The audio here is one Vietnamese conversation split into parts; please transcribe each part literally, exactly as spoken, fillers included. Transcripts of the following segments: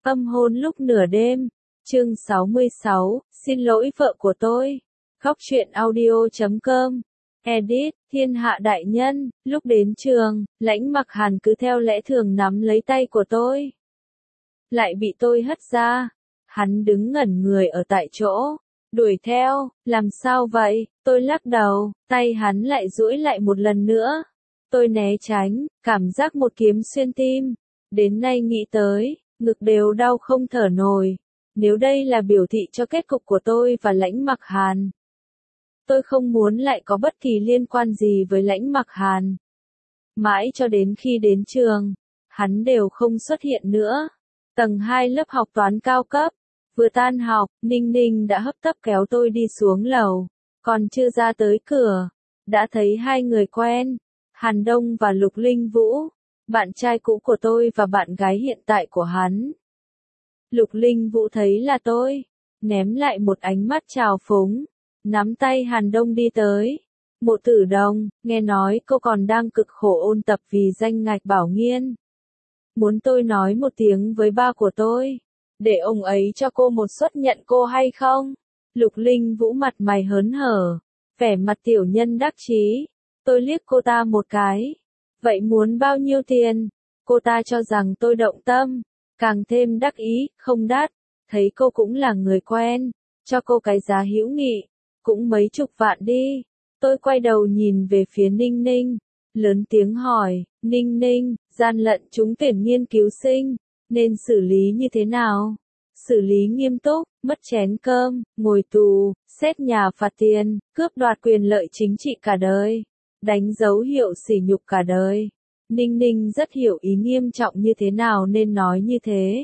Âm hôn lúc nửa đêm, chương sáu mươi sáu, xin lỗi vợ của tôi. Góc truyện audio chấm com. Edit, thiên hạ đại nhân, lúc đến trường, Lãnh Mặc Hàn cứ theo lẽ thường nắm lấy tay của tôi. Lại bị tôi hất ra. Hắn đứng ngẩn người ở tại chỗ. Đuổi theo, làm sao vậy? Tôi lắc đầu, tay hắn lại duỗi lại một lần nữa. Tôi né tránh, cảm giác một kiếm xuyên tim. Đến nay nghĩ tới, ngực đều đau không thở nổi. Nếu đây là biểu thị cho kết cục của tôi và Lãnh Mặc Hàn, tôi không muốn lại có bất kỳ liên quan gì với Lãnh Mặc Hàn. Mãi cho đến khi đến trường, hắn đều không xuất hiện nữa. Tầng hai lớp học toán cao cấp, vừa tan học, Ninh Ninh đã hấp tấp kéo tôi đi xuống lầu. Còn chưa ra tới cửa, đã thấy hai người quen, Hàn Đông và Lục Linh Vũ, bạn trai cũ của tôi và bạn gái hiện tại của hắn. Lục Linh Vũ thấy là tôi, ném lại một ánh mắt trào phúng, nắm tay Hàn Đông đi tới. Mộ Tử Đồng, nghe nói cô còn đang cực khổ ôn tập vì danh ngạch bảo nghiên. Muốn tôi nói một tiếng với ba của tôi, để ông ấy cho cô một suất nhận cô hay không? Lục Linh Vũ mặt mày hớn hở, vẻ mặt tiểu nhân đắc chí. Tôi liếc cô ta một cái. Vậy muốn bao nhiêu tiền? Cô ta cho rằng tôi động tâm, càng thêm đắc ý, không đắt. Thấy cô cũng là người quen, cho cô cái giá hữu nghị, cũng mấy chục vạn đi. Tôi quay đầu nhìn về phía Ninh Ninh, lớn tiếng hỏi, Ninh Ninh, gian lận trúng tuyển nghiên cứu sinh, nên xử lý như thế nào? Xử lý nghiêm túc, mất chén cơm, ngồi tù, xét nhà phạt tiền, cướp đoạt quyền lợi chính trị cả đời, đánh dấu hiệu sỉ nhục cả đời. Ninh Ninh rất hiểu ý nghiêm trọng như thế nào nên nói như thế.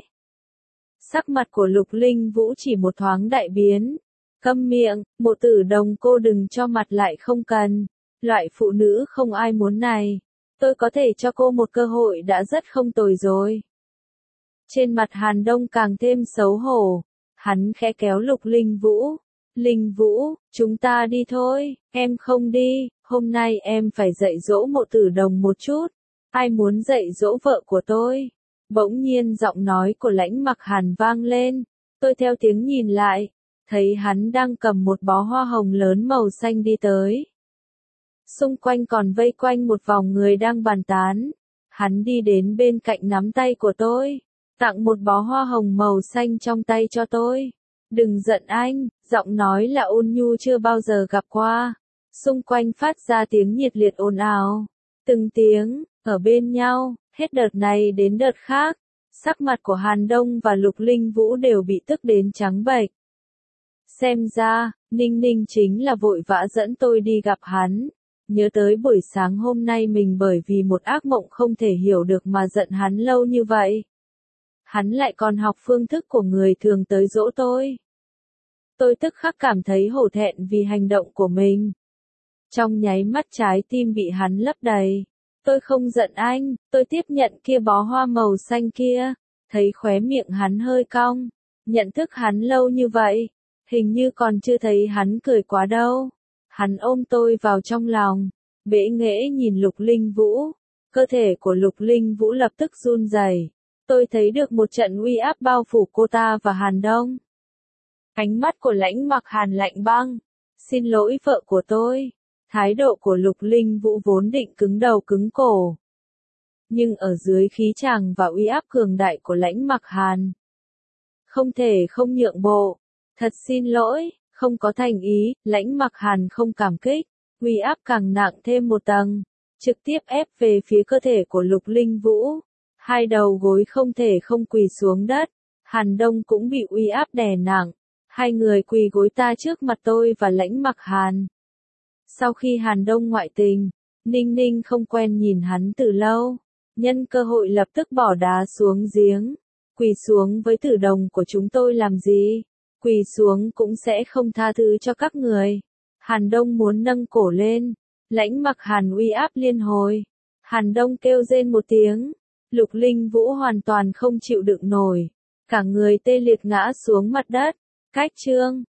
Sắc mặt của Lục Linh Vũ chỉ một thoáng đại biến. Câm miệng, Mộ Tử Đồng, cô đừng cho mặt lại không cần. Loại phụ nữ không ai muốn này. Tôi có thể cho cô một cơ hội đã rất không tồi rồi. Trên mặt Hàn Đông càng thêm xấu hổ. Hắn khẽ kéo Lục Linh Vũ. Linh Vũ, chúng ta đi thôi. Em không đi, hôm nay em phải dạy dỗ Mộ Tử Đồng một chút. Ai muốn dạy dỗ vợ của tôi? Bỗng nhiên giọng nói của Lãnh Mặc Hàn vang lên. Tôi theo tiếng nhìn lại, thấy hắn đang cầm một bó hoa hồng lớn màu xanh đi tới. Xung quanh còn vây quanh một vòng người đang bàn tán. Hắn đi đến bên cạnh nắm tay của tôi, tặng một bó hoa hồng màu xanh trong tay cho tôi. Đừng giận anh, giọng nói là ôn nhu chưa bao giờ gặp qua. Xung quanh phát ra tiếng nhiệt liệt ồn ào. Từng tiếng, ở bên nhau, hết đợt này đến đợt khác. Sắc mặt của Hàn Đông và Lục Linh Vũ đều bị tức đến trắng bệch. Xem ra, Ninh Ninh chính là vội vã dẫn tôi đi gặp hắn. Nhớ tới buổi sáng hôm nay mình bởi vì một ác mộng không thể hiểu được mà giận hắn lâu như vậy. Hắn lại còn học phương thức của người thường tới dỗ tôi. Tôi tức khắc cảm thấy hổ thẹn vì hành động của mình. Trong nháy mắt trái tim bị hắn lấp đầy. Tôi không giận anh, tôi tiếp nhận kia bó hoa màu xanh kia. Thấy khóe miệng hắn hơi cong. Nhận thức hắn lâu như vậy, hình như còn chưa thấy hắn cười quá đâu. Hắn ôm tôi vào trong lòng, bẽ nghễ nhìn Lục Linh Vũ. Cơ thể của Lục Linh Vũ lập tức run rẩy. Tôi thấy được một trận uy áp bao phủ cô ta và Hàn Đông. Ánh mắt của Lãnh Mặc Hàn lạnh băng. Xin lỗi vợ của tôi. Thái độ của Lục Linh Vũ vốn định cứng đầu cứng cổ. Nhưng ở dưới khí chàng và uy áp cường đại của Lãnh Mặc Hàn, không thể không nhượng bộ. Thật xin lỗi, không có thành ý. Lãnh Mặc Hàn không cảm kích. Uy áp càng nặng thêm một tầng, trực tiếp ép về phía cơ thể của Lục Linh Vũ. Hai đầu gối không thể không quỳ xuống đất. Hàn Đông cũng bị uy áp đè nặng. Hai người quỳ gối ta trước mặt tôi và Lãnh Mặc Hàn. Sau khi Hàn Đông ngoại tình, Ninh Ninh không quen nhìn hắn từ lâu. Nhân cơ hội lập tức bỏ đá xuống giếng. Quỳ xuống với Tử Đồng của chúng tôi làm gì? Quỳ xuống cũng sẽ không tha thứ cho các người. Hàn Đông muốn nâng cổ lên. Lãnh Mặc Hàn uy áp liên hồi. Hàn Đông kêu rên một tiếng. Lục Linh Vũ hoàn toàn không chịu đựng nổi. Cả người tê liệt ngã xuống mặt đất. Cách chương.